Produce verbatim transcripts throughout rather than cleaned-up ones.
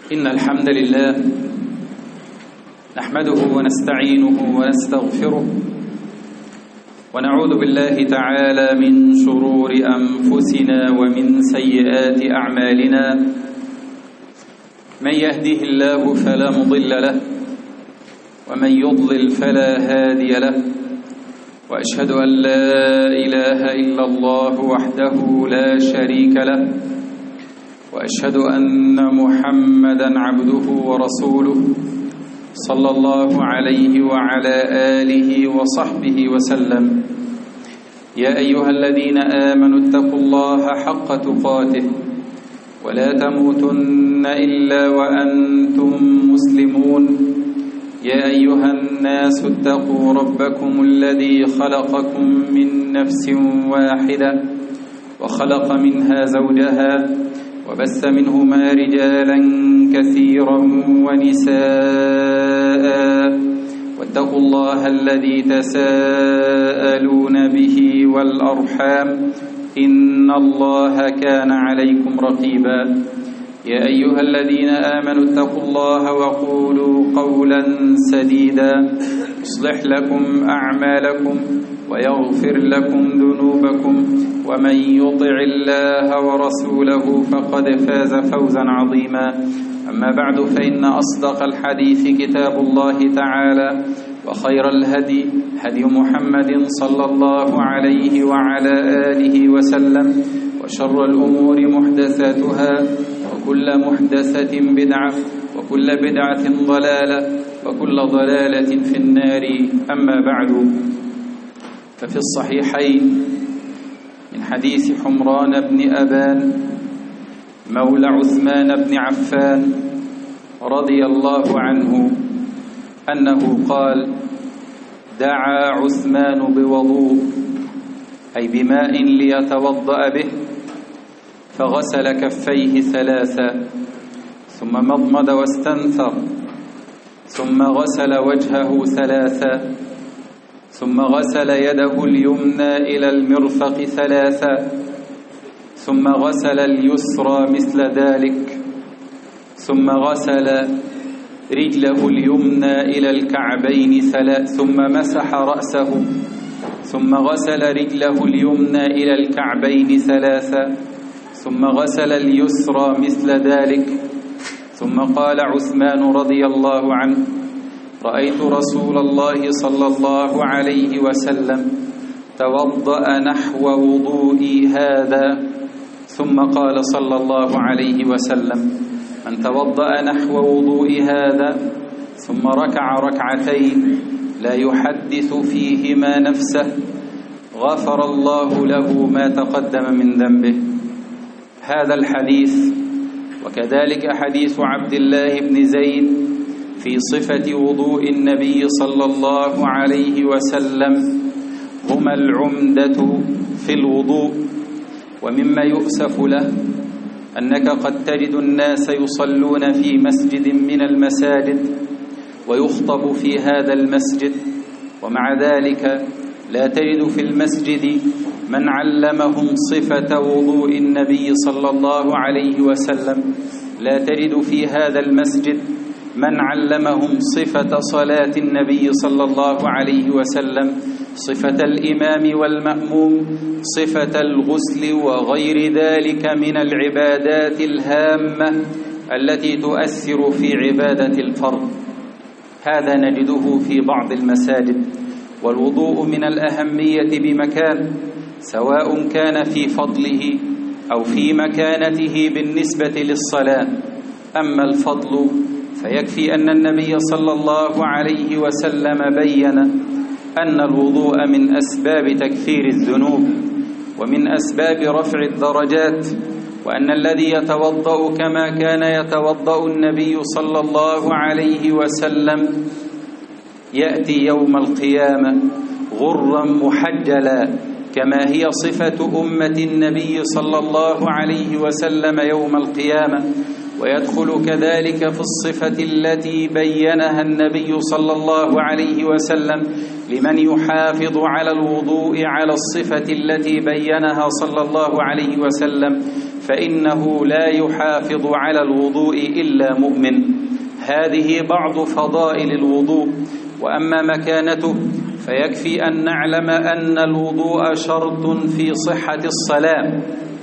إن الحمد لله نحمده ونستعينه ونستغفره ونعوذ بالله تعالى من شرور أنفسنا ومن سيئات أعمالنا. من يهده الله فلا مضل له ومن يضلل فلا هادي له، وأشهد أن لا إله إلا الله وحده لا شريك له، وأشهد أن محمدًا عبده ورسوله صلى الله عليه وعلى آله وصحبه وسلم. يا أيها الذين آمنوا اتقوا الله حق تقاته ولا تموتن إلا وأنتم مسلمون. يا أيها الناس اتقوا ربكم الذي خلقكم من نفس واحدة وخلق منها زوجها وبث منهما رجالا كثيرا ونساء، واتقوا الله الذي تساءلون به والأرحام إن الله كان عليكم رقيبا. يا أيها الذين آمنوا اتقوا الله وقولوا قولا سديدا يصلح لكم أعمالكم ويغفر لكم ذنوبكم، ومن يطع الله ورسوله فقد فاز فوزا عظيما. أما بعد، فإن أصدق الحديث كتاب الله تعالى، وخير الهدي هدي محمد صلى الله عليه وعلى آله وسلم، وشر الأمور محدثاتها، وكل محدثة بدعة، وكل بدعة ضلالة، وكل ضلالة في النار. أما بعد، ففي الصحيحين من حديث حمران بن أبان مولى عثمان بن عفان رضي الله عنه أنه قال: دعا عثمان بوضوء، أي بماء ليتوضأ به، فغسل كفيه ثلاثا، ثم مضمض واستنثر، ثم غسل وجهه ثلاثا، ثم غسل يده اليمنى إلى المرفق ثلاثا، ثم غسل اليسرى مثل ذلك، ثم غسل رجله اليمنى إلى الكعبين ثلاث، ثم مسح رأسه، ثم غسل رجله اليمنى إلى الكعبين ثلاثا، ثم غسل اليسرى مثل ذلك. ثم قال عثمان رضي الله عنه: رأيت رسول الله صلى الله عليه وسلم توضأ نحو وضوئي هذا. ثم قال صلى الله عليه وسلم: من توضأ نحو وضوء هذا ثم ركع ركعتين لا يحدث فيهما نفسه غفر الله له ما تقدم من ذنبه. هذا الحديث وكذلك حديث عبد الله بن زيد في صفة وضوء النبي صلى الله عليه وسلم هما العمدة في الوضوء. ومما يؤسف له أنك قد تجد الناس يصلون في مسجد من المساجد ويخطب في هذا المسجد، ومع ذلك لا تجد في المسجد من علمهم صفة وضوء النبي صلى الله عليه وسلم، لا تجد في هذا المسجد من علمهم صفة صلاة النبي صلى الله عليه وسلم، صفة الإمام والمأموم، صفة الغسل وغير ذلك من العبادات الهامة التي تؤثر في عبادة الفرد. هذا نجده في بعض المساجد. والوضوء من الأهمية بمكان، سواء كان في فضله أو في مكانته بالنسبة للصلاة. أما الفضل فيكفي أن النبي صلى الله عليه وسلم بين أن الوضوء من أسباب تكفير الذنوب ومن أسباب رفع الدرجات، وأن الذي يتوضأ كما كان يتوضأ النبي صلى الله عليه وسلم يأتي يوم القيامة غرا محجلا، كما هي صفة أمة النبي صلى الله عليه وسلم يوم القيامة. ويدخل كذلك في الصفة التي بينها النبي صلى الله عليه وسلم لمن يحافظ على الوضوء على الصفة التي بينها صلى الله عليه وسلم فإنه لا يحافظ على الوضوء إلا مؤمن. هذه بعض فضائل الوضوء. وأما مكانته فيكفي أن نعلم أن الوضوء شرط في صحة الصلاة،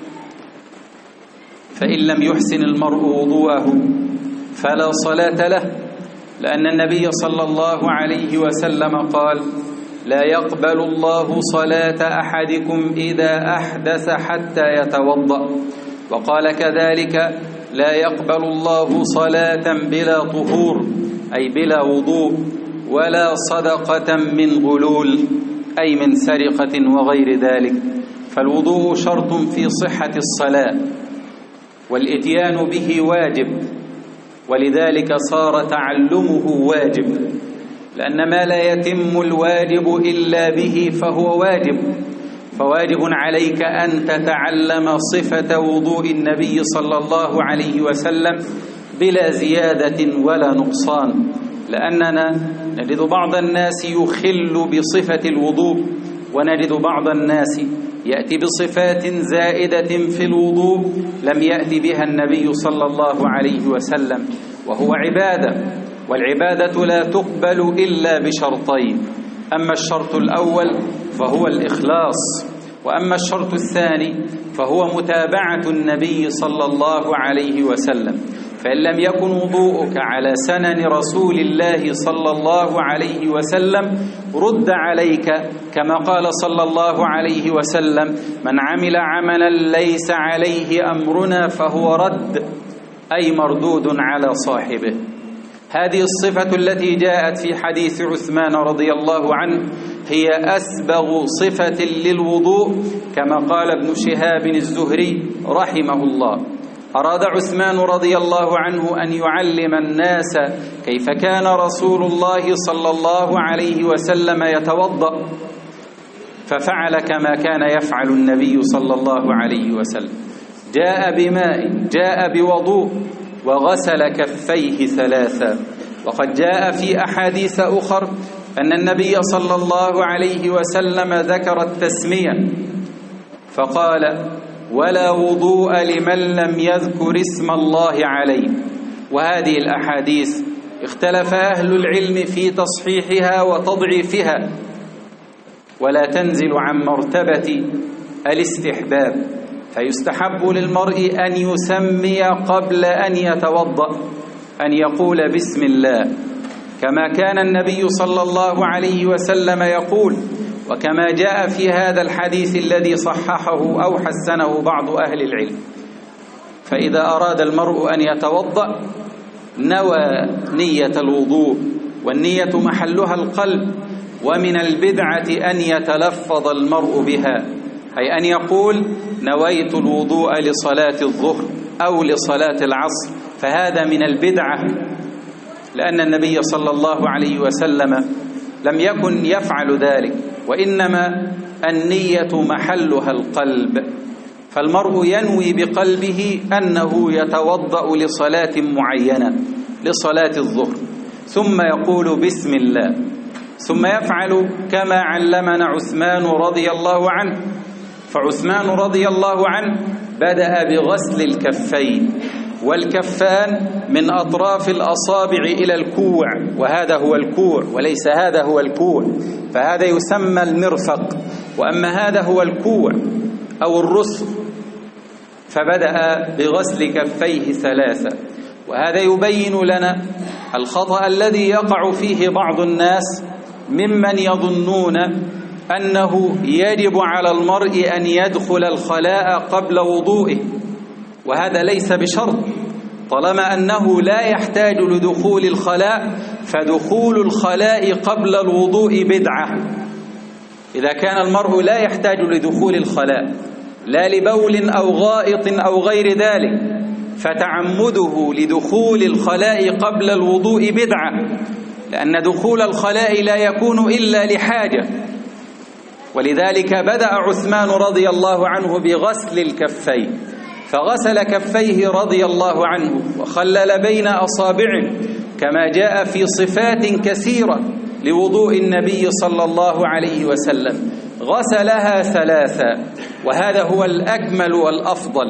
فإن لم يحسن المرء وضوءه فلا صلاة له، لأن النبي صلى الله عليه وسلم قال: لا يقبل الله صلاة أحدكم إذا أحدث حتى يتوضأ. وقال كذلك: لا يقبل الله صلاة بلا طهور، أي بلا وضوء، ولا صدقة من غلول، أي من سرقة وغير ذلك. فالوضوء شرط في صحة الصلاة، والإتيان به واجب، ولذلك صار تعلمه واجب، لأن ما لا يتم الواجب إلا به فهو واجب. فواجب عليك أن تتعلم صفة وضوء النبي صلى الله عليه وسلم بلا زيادة ولا نقصان، لأننا نجد بعض الناس يخل بصفة الوضوء، ونجد بعض الناس يأتي بصفات زائدة في الوضوء لم يأتي بها النبي صلى الله عليه وسلم، وهو عبادة، والعبادة لا تقبل إلا بشرطين: أما الشرط الأول فهو الإخلاص، وأما الشرط الثاني فهو متابعة النبي صلى الله عليه وسلم. فإن لم يكن وضوءك على سنن رسول الله صلى الله عليه وسلم رد عليك، كما قال صلى الله عليه وسلم: من عمل عملا ليس عليه أمرنا فهو رد، أي مردود على صاحبه. هذه الصفة التي جاءت في حديث عثمان رضي الله عنه هي أسبغ صفة للوضوء، كما قال ابن شهاب الزهري رحمه الله: أراد عثمان رضي الله عنه أن يعلم الناس كيف كان رسول الله صلى الله عليه وسلم يتوضأ، ففعل كما كان يفعل النبي صلى الله عليه وسلم: جاء بماء، جاء بوضوء، وغسل كفيه ثلاثا. وقد جاء في أحاديث أخر أن النبي صلى الله عليه وسلم ذكر التسمية فقال: ولا وضوء لمن لم يذكر اسم الله عليه. وهذه الأحاديث اختلف أهل العلم في تصحيحها وتضعيفها، ولا تنزل عن مرتبة الاستحباب، فيستحب للمرء أن يسمي قبل أن يتوضأ، أن يقول بسم الله، كما كان النبي صلى الله عليه وسلم يقول، وكما جاء في هذا الحديث الذي صححه أو حسنه بعض أهل العلم. فإذا أراد المرء أن يتوضأ نوى نية الوضوء، والنية محلها القلب، ومن البدعة أن يتلفظ المرء بها، أي أن يقول: نويت الوضوء لصلاة الظهر أو لصلاة العصر، فهذا من البدعة، لأن النبي صلى الله عليه وسلم لم يكن يفعل ذلك، وإنما النية محلها القلب. فالمرء ينوي بقلبه أنه يتوضأ لصلاة معينة، لصلاة الظهر، ثم يقول بسم الله، ثم يفعل كما علمنا عثمان رضي الله عنه. فعثمان رضي الله عنه بدأ بغسل الكفين، والكفان من أطراف الأصابع إلى الكوع، وهذا هو الكوع وليس هذا هو الكوع، فهذا يسمى المرفق، وأما هذا هو الكوع أو الرسل. فبدأ بغسل كفيه ثلاثة، وهذا يبين لنا الخطأ الذي يقع فيه بعض الناس ممن يظنون أنه يجب على المرء أن يدخل الخلاء قبل وضوئه، وهذا ليس بشرط، طالما أنه لا يحتاج لدخول الخلاء، فدخول الخلاء قبل الوضوء بدعة. إذا كان المرء لا يحتاج لدخول الخلاء لا لبول أو غائط أو غير ذلك، فتعمده لدخول الخلاء قبل الوضوء بدعة، لأن دخول الخلاء لا يكون إلا لحاجة. ولذلك بدأ عثمان رضي الله عنه بغسل الكفين، فغسل كفيه رضي الله عنه وخلل بين أصابعه، كما جاء في صفات كثيرة لوضوء النبي صلى الله عليه وسلم، غسلها ثلاثا، وهذا هو الأكمل والأفضل،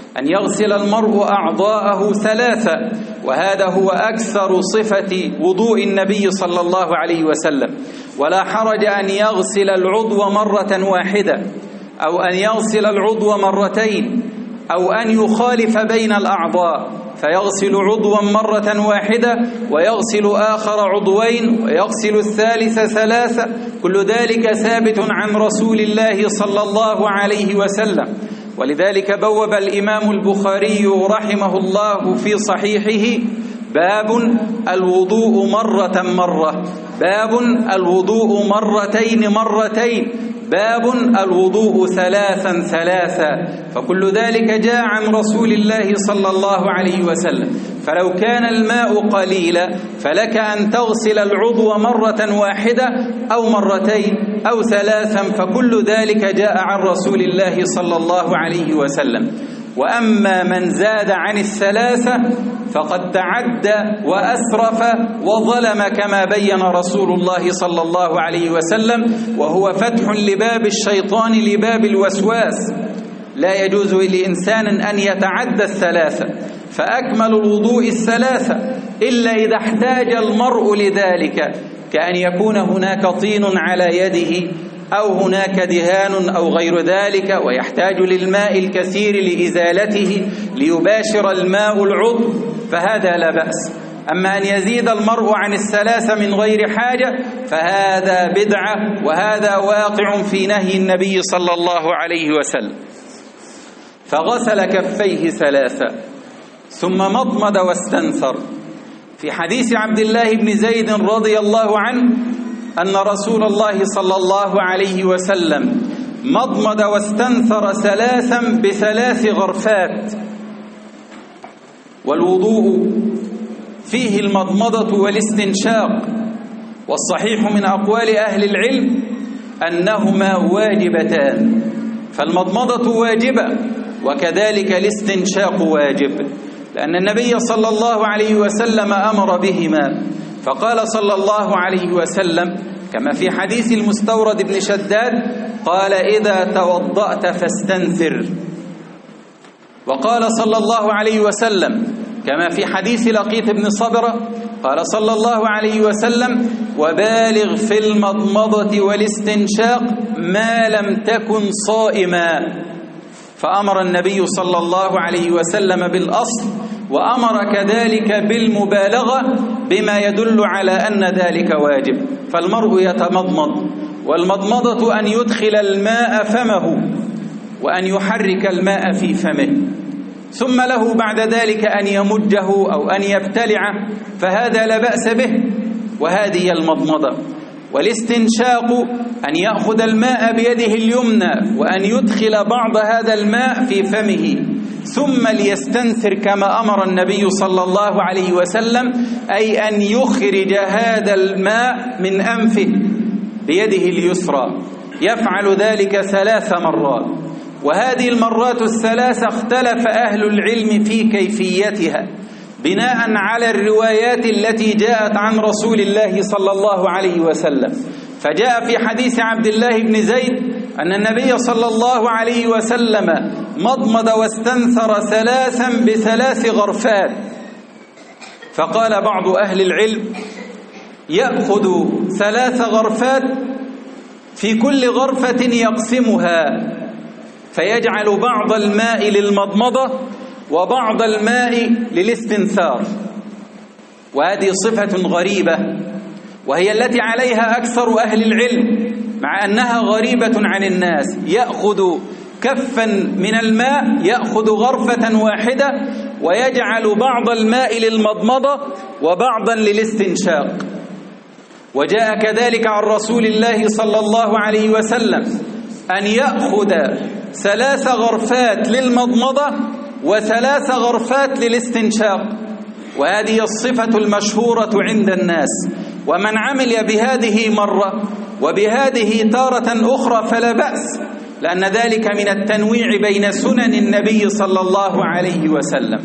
أن يغسل المرء أعضاءه ثلاثة، وهذا هو أكثر صفة وضوء النبي صلى الله عليه وسلم. ولا حرج أن يغسل العضو مرة واحدة، أو أن يغسل العضو مرتين، أو أن يخالف بين الأعضاء فيغسل عضوا مرة واحدة ويغسل آخر عضوين ويغسل الثالث ثلاثة. كل ذلك ثابت عن رسول الله صلى الله عليه وسلم. ولذلك بوب الإمام البخاري رحمه الله في صحيحه باب الوضوء مرة مرة، باب الوضوء مرتين مرتين، باب الوضوء ثلاثا ثلاثا. فكل ذلك جاء عن رسول الله صلى الله عليه وسلم. فلو كان الماء قليلا فلك أن تغسل العضو مرة واحدة أو مرتين أو ثلاثا، فكل ذلك جاء عن رسول الله صلى الله عليه وسلم. وأما من زاد عن الثلاثة فقد تعدى وأسرف وظلم كما بين رسول الله صلى الله عليه وسلم، وهو فتح لباب الشيطان لباب الوسواس. لا يجوز لإنسان أن يتعدى الثلاثة، فأكمل الوضوء الثلاثة إلا إذا احتاج المرء لذلك، كأن يكون هناك طين على يده أو هناك دهان أو غير ذلك ويحتاج للماء الكثير لإزالته ليباشر الماء العضو، فهذا لا بأس. أما أن يزيد المرء عن الثلاثة من غير حاجة فهذا بدعة، وهذا واقع في نهي النبي صلى الله عليه وسلم. فغسل كفيه ثلاثة ثم مضمض واستنثر. في حديث عبد الله بن زيد رضي الله عنه أن رسول الله صلى الله عليه وسلم مضمض واستنثر ثلاثا بثلاث غرفات. والوضوء فيه المضمضة والاستنشاق، والصحيح من أقوال أهل العلم أنهما واجبتان، فالمضمضة واجبة وكذلك الاستنشاق واجب، لأن النبي صلى الله عليه وسلم أمر بهما. فقال صلى الله عليه وسلم كما في حديث المستورد بن شداد قال: إذا توضأت فاستنثر. وقال صلى الله عليه وسلم كما في حديث لقيط بن صبرة قال صلى الله عليه وسلم: وبالغ في المضمضة والاستنشاق ما لم تكن صائما. فأمر النبي صلى الله عليه وسلم بالأصل، وأمر كذلك بالمبالغة بما يدل على أن ذلك واجب. فالمرء يتمضمض، والمضمضة أن يدخل الماء فمه وأن يحرك الماء في فمه، ثم له بعد ذلك أن يمجه أو أن يبتلعه، فهذا لا بأس به، وهذه المضمضة. والاستنشاق أن يأخذ الماء بيده اليمنى وأن يدخل بعض هذا الماء في فمه ثم ليستنثر كما أمر النبي صلى الله عليه وسلم، أي أن يخرج هذا الماء من أنفه بيده اليسرى. يفعل ذلك ثلاث مرات، وهذه المرات الثلاث اختلف أهل العلم في كيفيتها بناء على الروايات التي جاءت عن رسول الله صلى الله عليه وسلم. فجاء في حديث عبد الله بن زيد أن النبي صلى الله عليه وسلم مضمض واستنثر ثلاثا بثلاث غرفات. فقال بعض أهل العلم: يأخذ ثلاث غرفات في كل غرفة يقسمها، فيجعل بعض الماء للمضمضة وبعض الماء للاستنثار. وهذه صفة غريبة، وهي التي عليها أكثر أهل العلم، مع أنها غريبة عن الناس. يأخذ كفا من الماء، يأخذ غرفة واحدة ويجعل بعض الماء للمضمضة وبعضا للاستنشاق. وجاء كذلك عن رسول الله صلى الله عليه وسلم أن يأخذ ثلاث غرفات للمضمضة وثلاث غرفات للاستنشاق، وهذه الصفة المشهورة عند الناس. ومن عمل بهذه مرة وبهذه تارة أخرى فلا بأس، لأن ذلك من التنويع بين سنن النبي صلى الله عليه وسلم.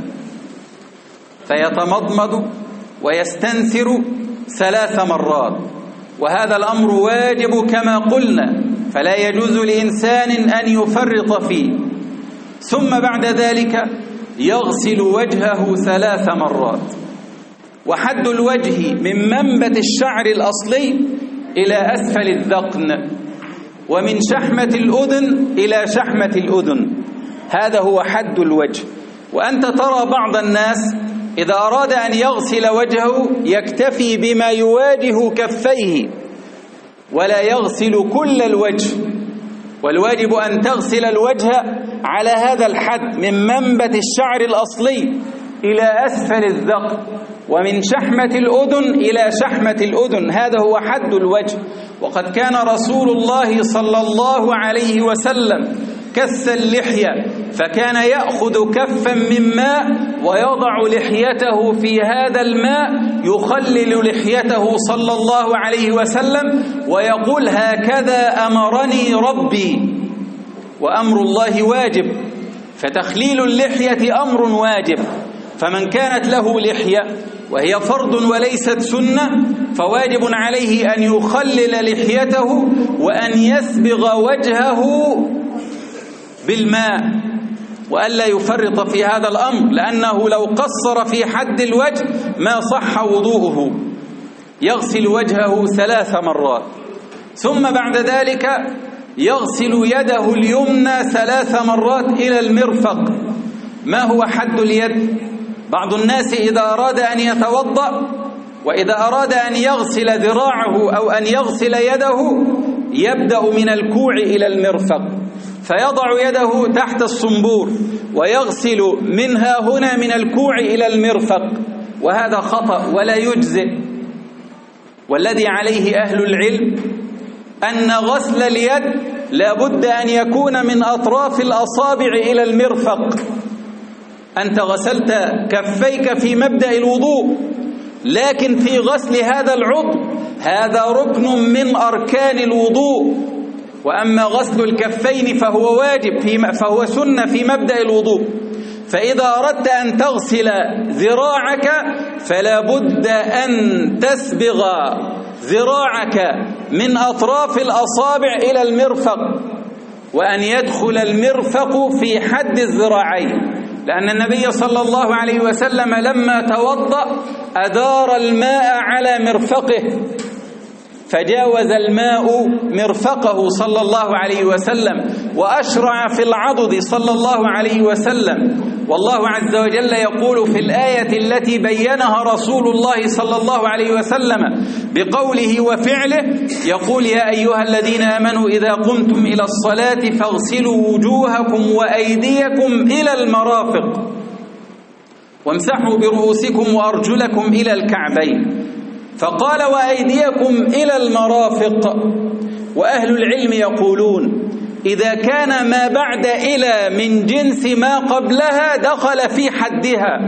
فيتمضمض ويستنثر ثلاث مرات، وهذا الأمر واجب كما قلنا، فلا يجوز لإنسان أن يفرط فيه. ثم بعد ذلك يغسل وجهه ثلاث مرات. وحد الوجه من منبت الشعر الأصلي إلى أسفل الذقن، ومن شحمة الأذن إلى شحمة الأذن، هذا هو حد الوجه. وأنت ترى بعض الناس إذا أراد أن يغسل وجهه يكتفي بما يواجه كفيه ولا يغسل كل الوجه، والواجب أن تغسل الوجه على هذا الحد من منبت الشعر الأصلي إلى أسفل الذقن، ومن شحمة الأذن إلى شحمة الأذن، هذا هو حد الوجه. وقد كان رسول الله صلى الله عليه وسلم كث اللحية، فكان يأخذ كفا من ماء ويضع لحيته في هذا الماء، يخلل لحيته صلى الله عليه وسلم ويقول هكذا أمرني ربي. وأمر الله واجب، فتخليل اللحية أمر واجب، فمن كانت له لحية وهي فرض وليست سنة فواجب عليه أن يخلل لحيته وأن يسبغ وجهه بالماء، وألا يفرط في هذا الأمر، لأنه لو قصر في حد الوجه ما صح وضوءه. يغسل وجهه ثلاث مرات، ثم بعد ذلك يغسل يده اليمنى ثلاث مرات إلى المرفق. ما هو حد اليد؟ بعض الناس إذا أراد أن يتوضأ وإذا أراد أن يغسل ذراعه أو أن يغسل يده يبدأ من الكوع إلى المرفق، فيضع يده تحت الصنبور ويغسل منها هنا من الكوع إلى المرفق، وهذا خطأ ولا يجزئ. والذي عليه أهل العلم أن غسل اليد لا بد أن يكون من أطراف الأصابع إلى المرفق. أنت غسلت كفيك في مبدأ الوضوء، لكن في غسل هذا العضو هذا ركن من أركان الوضوء، وأما غسل الكفين فهو واجب في فهو سنة في مبدأ الوضوء. فإذا أردت أن تغسل ذراعك فلا بد أن تسبغ ذراعك من أطراف الأصابع إلى المرفق، وأن يدخل المرفق في حد الذراعين، لأن النبي صلى الله عليه وسلم لما توضأ أدار الماء على مرفقه فجاوز الماء مرفقه صلى الله عليه وسلم وأشرع في العضد صلى الله عليه وسلم. والله عز وجل يقول في الآية التي بينها رسول الله صلى الله عليه وسلم بقوله وفعله، يقول يا أيها الذين آمنوا إذا قمتم إلى الصلاة فاغسلوا وجوهكم وأيديكم إلى المرافق وامسحوا برؤوسكم وأرجلكم إلى الكعبين، فقال وأيديكم إلى المرافق. وأهل العلم يقولون إذا كان ما بعد إلى من جنس ما قبلها دخل في حدها،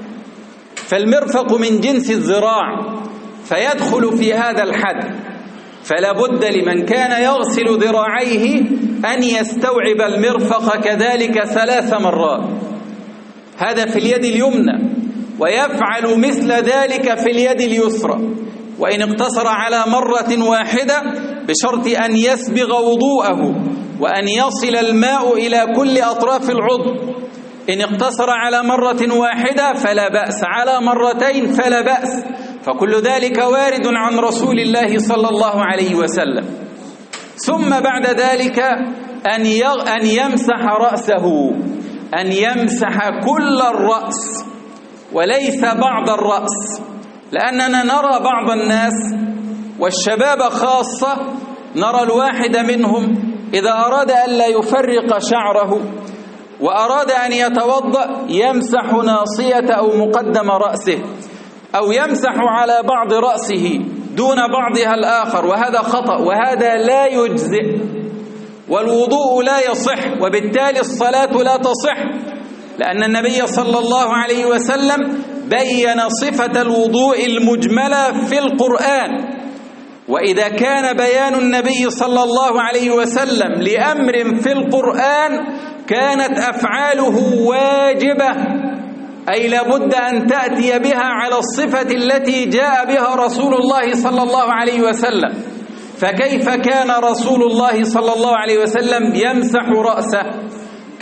فالمرفق من جنس الذراع فيدخل في هذا الحد، فلا بد لمن كان يغسل ذراعيه أن يستوعب المرفق كذلك ثلاث مرات، هذا في اليد اليمنى، ويفعل مثل ذلك في اليد اليسرى، وإن اقتصر على مرة واحدة بشرط أن يسبغ وضوءه وأن يصل الماء إلى كل أطراف العضو. إن اقتصر على مرة واحدة فلا بأس، على مرتين فلا بأس، فكل ذلك وارد عن رسول الله صلى الله عليه وسلم. ثم بعد ذلك أن أن يمسح رأسه، أن يمسح كل الرأس وليس بعض الرأس، لأننا نرى بعض الناس والشباب خاصة، نرى الواحد منهم إذا أراد أن لا يفرق شعره وأراد أن يتوضأ يمسح ناصية أو مقدم رأسه، أو يمسح على بعض رأسه دون بعضها الآخر، وهذا خطأ وهذا لا يجزئ، والوضوء لا يصح، وبالتالي الصلاة لا تصح، لأن النبي صلى الله عليه وسلم بين صفة الوضوء المجملة في القرآن. وإذا كان بيان النبي صلى الله عليه وسلم لأمر في القرآن كانت أفعاله واجبة، أي لابد أن تأتي بها على الصفة التي جاء بها رسول الله صلى الله عليه وسلم. فكيف كان رسول الله صلى الله عليه وسلم يمسح رأسه؟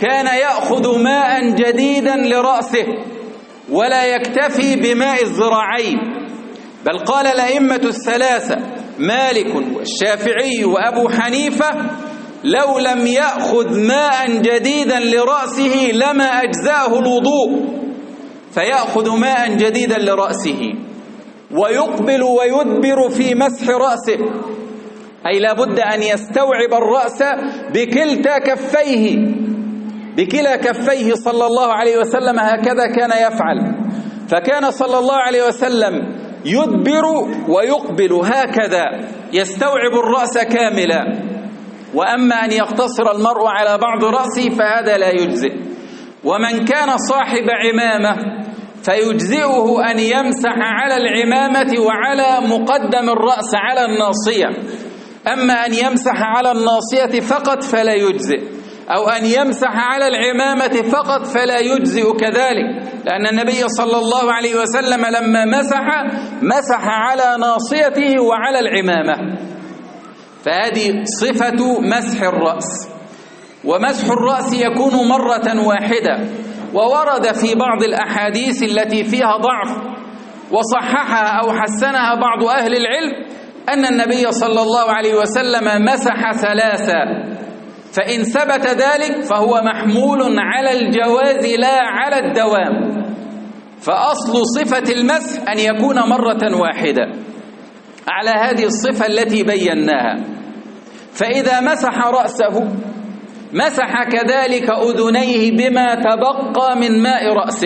كان يأخذ ماء جديدا لرأسه ولا يكتفي بماء الذراعين، بل قال الأئمة الثلاثة مالك والشافعي وأبو حنيفة لو لم يأخذ ماء جديدا لرأسه لما أجزأه الوضوء، فيأخذ ماء جديدا لرأسه ويقبل ويدبر في مسح رأسه، أي لابد أن يستوعب الرأس بكلتا كفيه بكلا كفيه صلى الله عليه وسلم، هكذا كان يفعل. فكان صلى الله عليه وسلم يدبر ويقبل هكذا يستوعب الرأس كاملا. وأما أن يقتصر المرء على بعض رأسه فهذا لا يجزئ. ومن كان صاحب عمامة فيجزئه أن يمسح على العمامة وعلى مقدم الرأس على الناصية، أما أن يمسح على الناصية فقط فلا يجزئ، أو أن يمسح على العمامة فقط فلا يجزئ كذلك، لأن النبي صلى الله عليه وسلم لما مسح مسح على ناصيته وعلى العمامة. فهذه صفة مسح الرأس. ومسح الرأس يكون مرة واحدة، وورد في بعض الأحاديث التي فيها ضعف وصححها أو حسنها بعض أهل العلم أن النبي صلى الله عليه وسلم مسح ثلاثة، فإن ثبت ذلك فهو محمول على الجواز لا على الدوام. فأصل صفة المسح أن يكون مرة واحدة على هذه الصفة التي بيناها. فإذا مسح رأسه مسح كذلك أذنيه بما تبقى من ماء رأسه.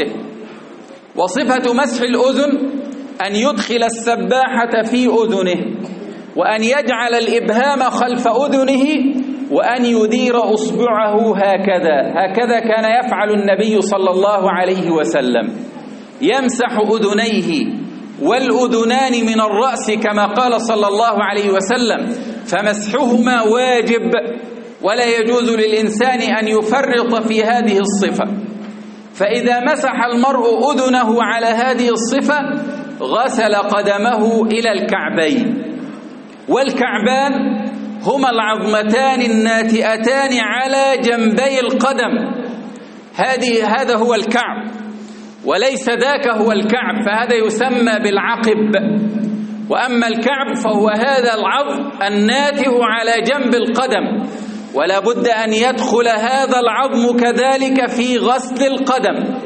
وصفة مسح الأذن أن يدخل السباحة في أذنه، وأن يجعل الإبهام خلف أذنه، وأن يدير أصبعه هكذا هكذا كان يفعل النبي صلى الله عليه وسلم، يمسح أذنيه والأذنان من الرأس كما قال صلى الله عليه وسلم، فمسحهما واجب ولا يجوز للإنسان أن يفرط في هذه الصفة. فإذا مسح المرء أذنه على هذه الصفة غسل قدمه إلى الكعبين، والكعبان هما العظمتان الناتئتان على جنبي القدم، هذه هذا هو الكعب، وليس ذاك هو الكعب، فهذا يسمى بالعقب. وأما الكعب فهو هذا العظم الناتئ على جنب القدم، ولا بد أن يدخل هذا العظم كذلك في غسل القدم.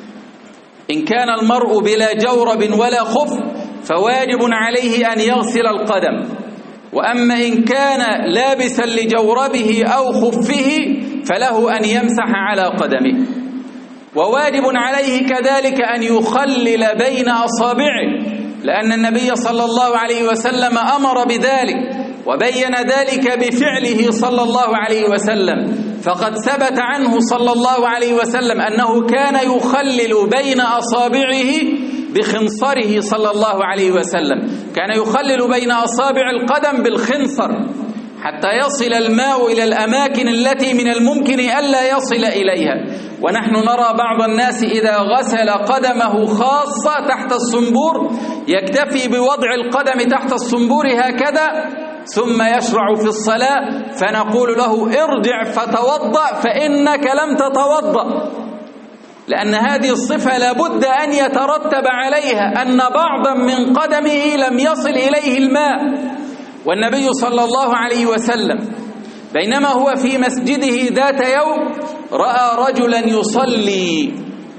إن كان المرء بلا جورب ولا خف فواجب عليه أن يغسل القدم، وأما إن كان لابسا لجوربه أو خفه فله أن يمسح على قدمه. وواجب عليه كذلك أن يخلل بين أصابعه، لأن النبي صلى الله عليه وسلم أمر بذلك وبين ذلك بفعله صلى الله عليه وسلم. فقد ثبت عنه صلى الله عليه وسلم أنه كان يخلل بين أصابعه بخنصره صلى الله عليه وسلم، كان يخلل بين أصابع القدم بالخنصر حتى يصل الماء إلى الأماكن التي من الممكن ألا يصل إليها. ونحن نرى بعض الناس إذا غسل قدمه خاصة تحت الصنبور يكتفي بوضع القدم تحت الصنبور هكذا ثم يشرع في الصلاة، فنقول له ارجع فتوضأ فإنك لم تتوضأ، لأن هذه الصفة لابد أن يترتب عليها أن بعضا من قدمه لم يصل إليه الماء. والنبي صلى الله عليه وسلم بينما هو في مسجده ذات يوم رأى رجلا يصلي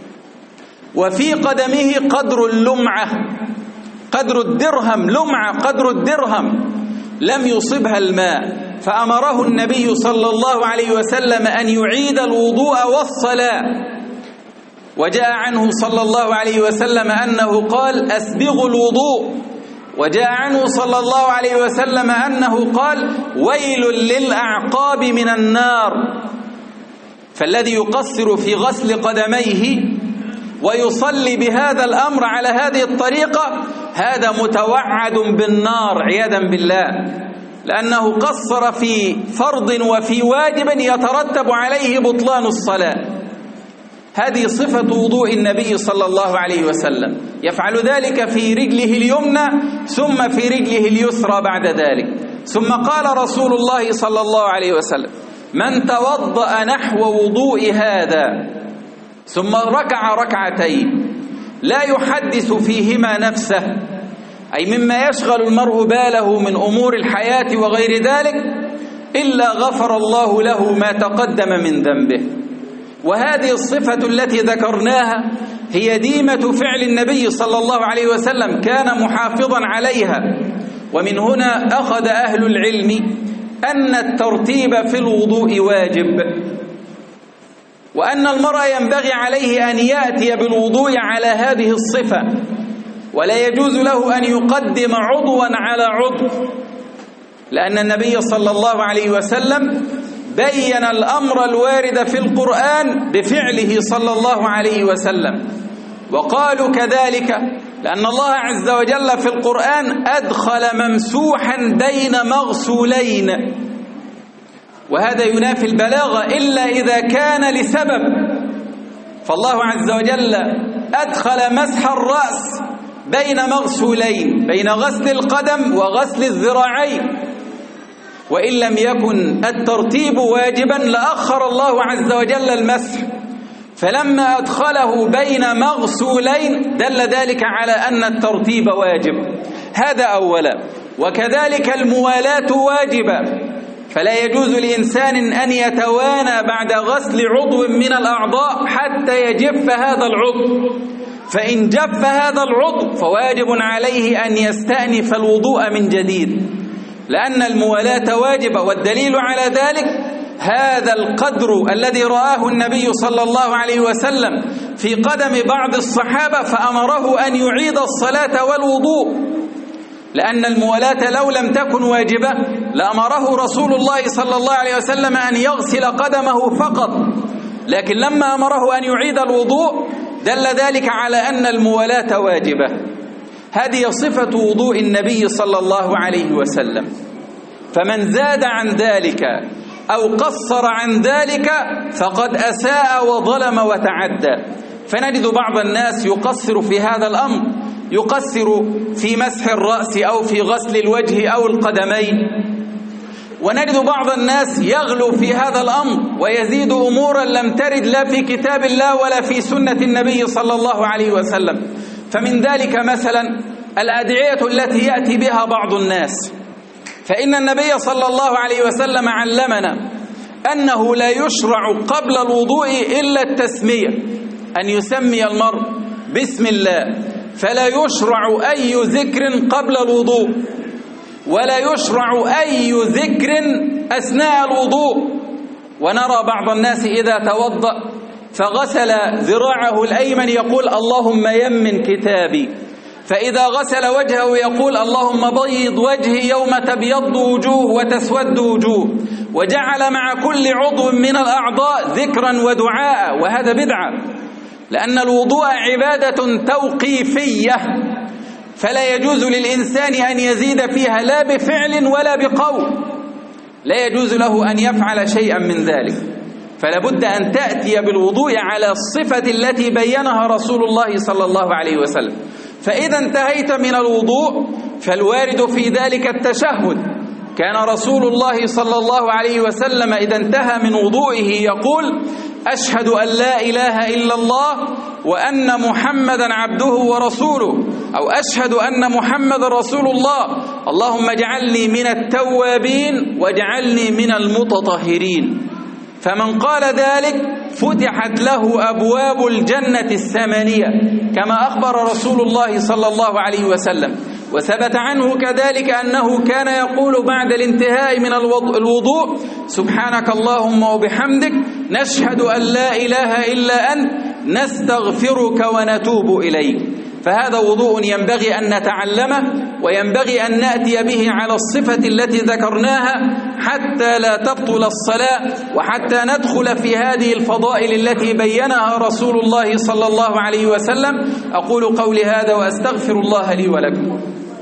وفي قدمه قدر اللمعة، قدر الدرهم، لمعة قدر الدرهم لم يصبها الماء، فأمره النبي صلى الله عليه وسلم أن يعيد الوضوء والصلاة. وجاء عنه صلى الله عليه وسلم أنه قال أسبغوا الوضوء، وجاء عنه صلى الله عليه وسلم أنه قال ويل للأعقاب من النار. فالذي يقصر في غسل قدميه ويصلي بهذا الأمر على هذه الطريقة هذا متوعد بالنار عياذا بالله، لأنه قصر في فرض وفي واجب يترتب عليه بطلان الصلاة. هذه صفة وضوء النبي صلى الله عليه وسلم، يفعل ذلك في رجله اليمنى ثم في رجله اليسرى بعد ذلك. ثم قال رسول الله صلى الله عليه وسلم من توضأ نحو وضوء هذا ثم ركع ركعتين لا يحدث فيهما نفسه، أي مما يشغل المرء باله من أمور الحياة وغير ذلك، إلا غفر الله له ما تقدم من ذنبه. وهذه الصفة التي ذكرناها هي ديمة فعل النبي صلى الله عليه وسلم، كان محافظا عليها. ومن هنا أخذ أهل العلم أن الترتيب في الوضوء واجب، وأن المرء ينبغي عليه أن يأتي بالوضوء على هذه الصفة، ولا يجوز له أن يقدم عضوا على عضو، لأن النبي صلى الله عليه وسلم بين الأمر الوارد في القرآن بفعله صلى الله عليه وسلم. وقالوا كذلك لأن الله عز وجل في القرآن أدخل ممسوحا بين مغسولين، وهذا ينافي البلاغة إلا إذا كان لسبب. فالله عز وجل أدخل مسح الرأس بين مغسولين، بين غسل القدم وغسل الذراعين، وإن لم يكن الترتيب واجبا لأخر الله عز وجل المسح، فلما أدخله بين مغسولين دل ذلك على أن الترتيب واجب. هذا أولا. وكذلك الموالاة واجبة، فلا يجوز لإنسان أن يتوانى بعد غسل عضو من الأعضاء حتى يجف هذا العضو، فإن جف هذا العضو فواجب عليه أن يستأنف الوضوء من جديد، لأن الموالاة واجبة. والدليل على ذلك هذا القدر الذي رآه النبي صلى الله عليه وسلم في قدم بعض الصحابة فأمره أن يعيد الصلاة والوضوء، لأن الموالاة لو لم تكن واجبة لأمره رسول الله صلى الله عليه وسلم أن يغسل قدمه فقط، لكن لما أمره أن يعيد الوضوء دل ذلك على أن الموالاة واجبة. هذه صفة وضوء النبي صلى الله عليه وسلم. فمن زاد عن ذلك أو قصر عن ذلك فقد أساء وظلم وتعدى. فنجد بعض الناس يقصر في هذا الأمر، يقصر في مسح الرأس أو في غسل الوجه أو القدمين، ونجد بعض الناس يغلو في هذا الأمر ويزيد أمورا لم ترد لا في كتاب الله ولا في سنة النبي صلى الله عليه وسلم. فمن ذلك مثلا الأدعية التي يأتي بها بعض الناس، فإن النبي صلى الله عليه وسلم علمنا أنه لا يشرع قبل الوضوء إلا التسمية، أن يسمي المرء بسم الله، فلا يشرع أي ذكر قبل الوضوء، ولا يشرع أي ذكر أثناء الوضوء. ونرى بعض الناس إذا توضأ فغسل ذراعه الأيمن يقول اللهم يمن كتابي، فإذا غسل وجهه يقول اللهم بيض وجهي يوم تبيض وجوه وتسود وجوه، وجعل مع كل عضو من الأعضاء ذكرا ودعاء، وهذا بدعة، لأن الوضوء عبادة توقيفية، فلا يجوز للإنسان أن يزيد فيها لا بفعل ولا بقول، لا يجوز له أن يفعل شيئا من ذلك. فلا بد أن تأتي بالوضوء على الصفة التي بينها رسول الله صلى الله عليه وسلم. فإذا انتهيت من الوضوء فالوارد في ذلك التشهد. كان رسول الله صلى الله عليه وسلم إذا انتهى من وضوئه يقول أشهد أن لا إله إلا الله وأن محمدا عبده ورسوله، أو أشهد أن محمد رسول الله، اللهم اجعلني من التوابين واجعلني من المتطهرين. فمن قال ذلك فتحت له أبواب الجنة الثمانية كما أخبر رسول الله صلى الله عليه وسلم. وثبت عنه كذلك أنه كان يقول بعد الانتهاء من الوضوء سبحانك اللهم وبحمدك نشهد أن لا إله إلا أنت نستغفرك ونتوب إليك. فهذا وضوء ينبغي أن نتعلمه، وينبغي أن نأتي به على الصفة التي ذكرناها حتى لا تبطل الصلاة، وحتى ندخل في هذه الفضائل التي بينها رسول الله صلى الله عليه وسلم. أقول قولي هذا وأستغفر الله لي ولكم.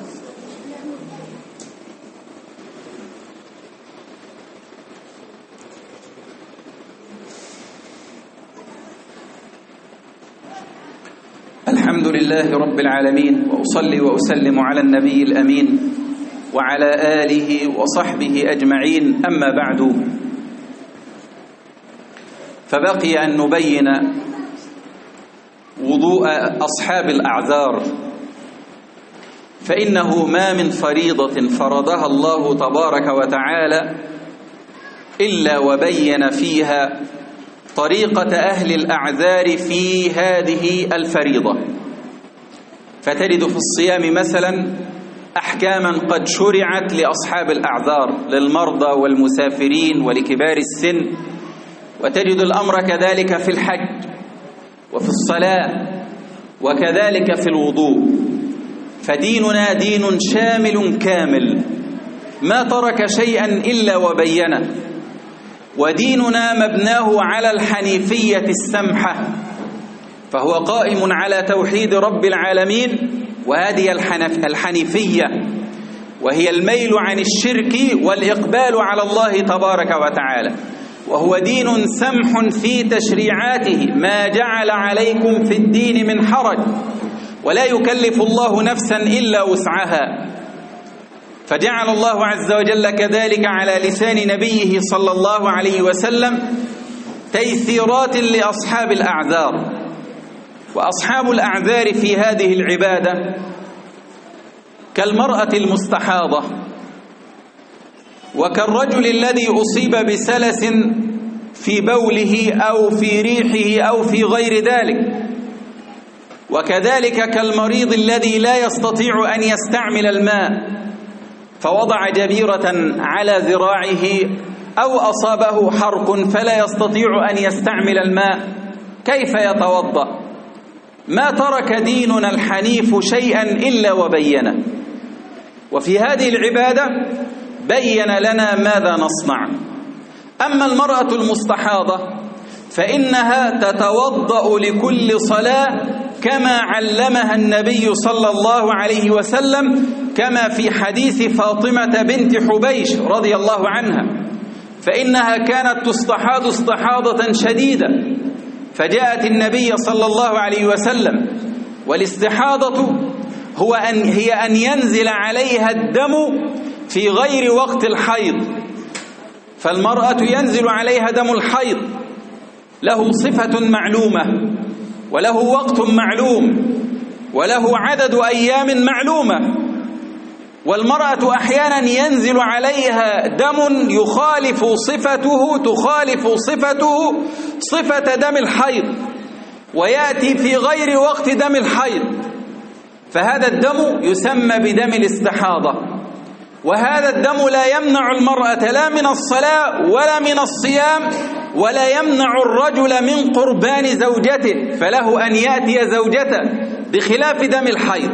الحمد لله رب العالمين، وأصلي وأسلم على النبي الأمين وعلى آله وصحبه أجمعين. أما بعد، فبقي أن نبين وضوء أصحاب الأعذار، فإنه ما من فريضة فرضها الله تبارك وتعالى إلا وبين فيها طريقة أهل الأعذار في هذه الفريضة. فتجد في الصيام مثلا أحكاما قد شرعت لأصحاب الأعذار، للمرضى والمسافرين ولكبار السن، وتجد الأمر كذلك في الحج وفي الصلاة وكذلك في الوضوء. فديننا دين شامل كامل ما ترك شيئا إلا وبينه، وديننا مبناه على الحنيفية السمحة، فهو قائم على توحيد رب العالمين، وهذه الحنيفية وهي الميل عن الشرك والإقبال على الله تبارك وتعالى. وهو دين سمح في تشريعاته، ما جعل عليكم في الدين من حرج، ولا يكلف الله نفسا إلا وسعها. فجعل الله عز وجل كذلك على لسان نبيه صلى الله عليه وسلم تيسيرات لأصحاب الأعذار. وأصحاب الأعذار في هذه العبادة كالمرأة المستحاضة، وكالرجل الذي أصيب بسلس في بوله أو في ريحه أو في غير ذلك، وكذلك كالمريض الذي لا يستطيع أن يستعمل الماء فوضع جبيرة على ذراعه أو أصابه حرق فلا يستطيع أن يستعمل الماء، كيف يتوضأ؟ ما ترك ديننا الحنيف شيئا إلا وبينه. وفي هذه العبادة بين لنا ماذا نصنع. أما المرأة المستحاضة فإنها تتوضأ لكل صلاة كما علمها النبي صلى الله عليه وسلم، كما في حديث فاطمة بنت حبيش رضي الله عنها، فإنها كانت تستحاض استحاضة شديدة، فجاءت النبي صلى الله عليه وسلم، والاستحاضة هو أن هي أن ينزل عليها الدم في غير وقت الحيض. فالمرأة ينزل عليها دم الحيض، له صفة معلومة وله وقت معلوم وله عدد أيام معلومة. والمرأة أحيانا ينزل عليها دم يخالف صفته تخالف صفته صفة دم الحيض، ويأتي في غير وقت دم الحيض، فهذا الدم يسمى بدم الاستحاضة. وهذا الدم لا يمنع المرأة لا من الصلاة ولا من الصيام، ولا يمنع الرجل من قربان زوجته، فله أن يأتي زوجته، بخلاف دم الحيض.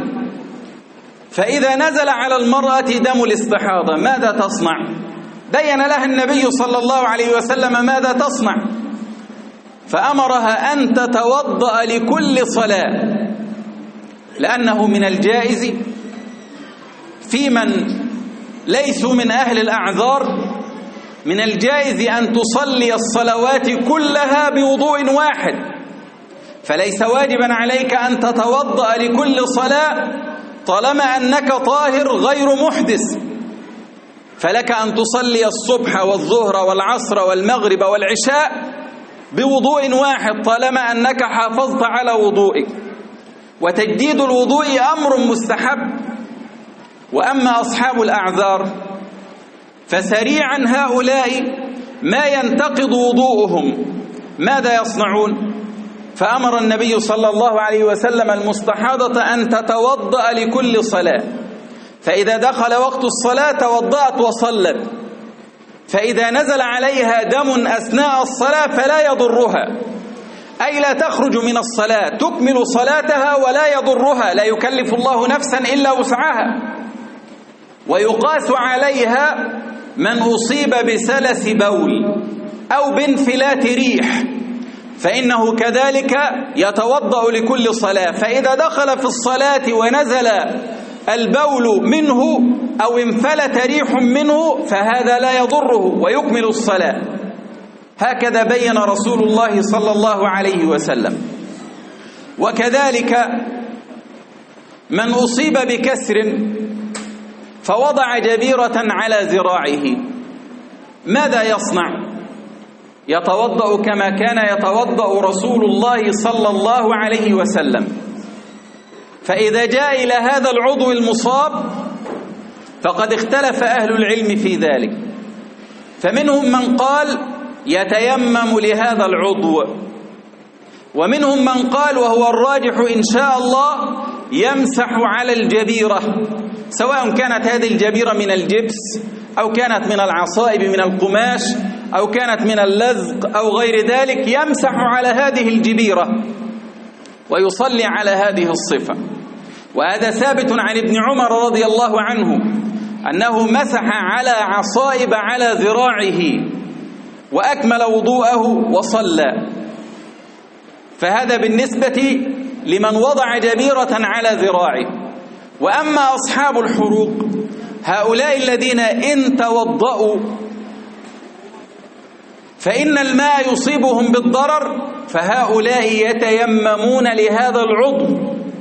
فإذا نزل على المرأة دم الاستحاضة ماذا تصنع؟ بين لها النبي صلى الله عليه وسلم ماذا تصنع، فأمرها أن تتوضأ لكل صلاة، لأنه من الجائز في من ليسوا من أهل الأعذار، من الجائز أن تصلي الصلوات كلها بوضوء واحد، فليس واجبا عليك أن تتوضأ لكل صلاة طالما أنك طاهر غير محدث، فلك أن تصلي الصبح والظهر والعصر والمغرب والعشاء بوضوء واحد طالما أنك حافظت على وضوئك. وتجديد الوضوء أمر مستحب. وأما أصحاب الأعذار فسريعا هؤلاء ما ينتقض وضوءهم ماذا يصنعون؟ فأمر النبي صلى الله عليه وسلم المستحاضة أن تتوضأ لكل صلاة، فإذا دخل وقت الصلاة توضأت وصلت، فإذا نزل عليها دم أثناء الصلاة فلا يضرها، أي لا تخرج من الصلاة، تكمل صلاتها ولا يضرها، لا يكلف الله نفسا إلا وسعها. ويقاس عليها من أصيب بسلس بول أو بانفلات ريح، فإنه كذلك يتوضأ لكل صلاة، فإذا دخل في الصلاة ونزل البول منه أو انفلت ريح منه فهذا لا يضره ويكمل الصلاة. هكذا بين رسول الله صلى الله عليه وسلم. وكذلك من أصيب بكسر فوضع جبيرة على ذراعه ماذا يصنع؟ يتوضأ كما كان يتوضأ رسول الله صلى الله عليه وسلم. فإذا جاء إلى هذا العضو المصاب فقد اختلف أهل العلم في ذلك، فمنهم من قال يتيمم لهذا العضو، ومنهم من قال وهو الراجح إن شاء الله يمسح على الجبيرة، سواء كانت هذه الجبيرة من الجبس أو كانت من العصائب من القماش أو كانت من اللزق أو غير ذلك، يمسح على هذه الجبيرة ويصلي على هذه الصفة. وهذا ثابت عن ابن عمر رضي الله عنه أنه مسح على عصائب على ذراعه وأكمل وضوءه وصلى. فهذا بالنسبة لمن وضع جبيرة على ذراعه. وأما أصحاب الحروق هؤلاء الذين إن توضأوا فإن الماء يصيبهم بالضرر، فهؤلاء يتيممون لهذا العضو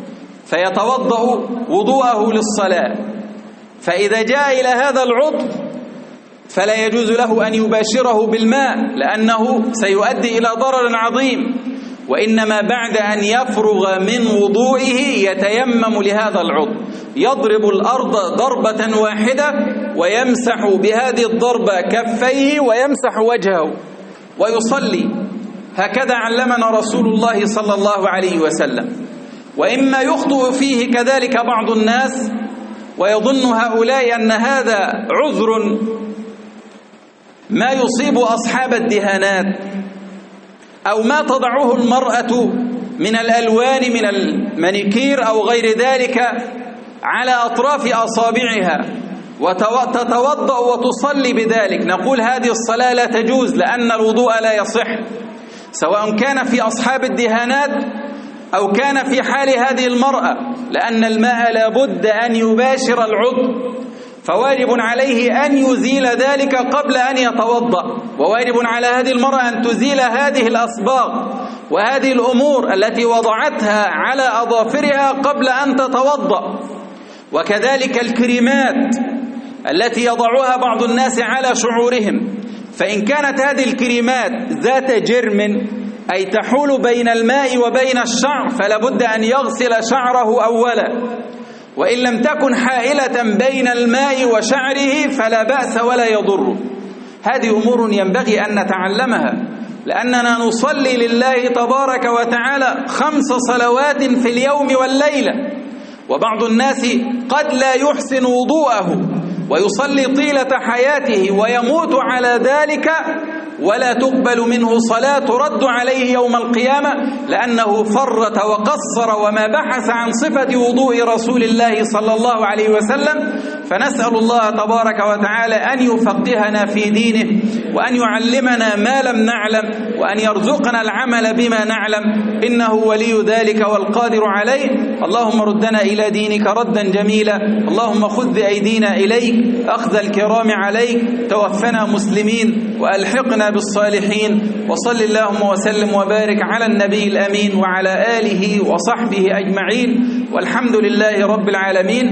فيتوضأ وضوءه للصلاة. فإذا جاء إلى هذا العضو فلا يجوز له أن يباشره بالماء لأنه سيؤدي إلى ضرر عظيم، وإنما بعد أن يفرغ من وضوئه يتيمم لهذا العضو، يضرب الأرض ضربة واحدة ويمسح بهذه الضربة كفيه ويمسح وجهه ويصلي. هكذا علمنا رسول الله صلى الله عليه وسلم. وإما يخطئ فيه كذلك بعض الناس ويظن هؤلاء أن هذا عذر ما يصيب أصحاب الدهانات أو ما تضعه المرأة من الألوان من المانيكير أو غير ذلك على أطراف أصابعها وتتوضأ وتصلي بذلك، نقول هذه الصلاة لا تجوز لأن الوضوء لا يصح، سواء كان في أصحاب الدهانات أو كان في حال هذه المرأة، لأن الماء لابد أن يباشر العضو، فواجب عليه أن يزيل ذلك قبل أن يتوضأ، وواجب على هذه المرأة أن تزيل هذه الأصباغ وهذه الأمور التي وضعتها على أظافرها قبل أن تتوضأ. وكذلك الكريمات التي يضعها بعض الناس على شعورهم، فإن كانت هذه الكريمات ذات جرم أي تحول بين الماء وبين الشعر فلا بد أن يغسل شعره أولا، وإن لم تكن حائلة بين الماء وشعره فلا بأس ولا يضر. هذه أمور ينبغي أن نتعلمها، لأننا نصلي لله تبارك وتعالى خمس صلوات في اليوم والليلة، وبعض الناس قد لا يحسن وضوءه ويصلي طيلة حياته ويموت على ذلك ولا تقبل منه صلاة، ترد عليه يوم القيامة لأنه فرط وقصر وما بحث عن صفة وضوء رسول الله صلى الله عليه وسلم. فنسأل الله تبارك وتعالى أن يفقهنا في دينه وأن يعلمنا ما لم نعلم وأن يرزقنا العمل بما نعلم، إنه ولي ذلك والقادر عليه. اللهم ردنا إلى دينك ردا جميلا، اللهم خذ بأيدينا إليك أخذ الكرام عليك، توفنا مسلمين وألحقنا بالصالحين. وصل اللهم وسلم وبارك على النبي الأمين وعلى آله وصحبه أجمعين، والحمد لله رب العالمين.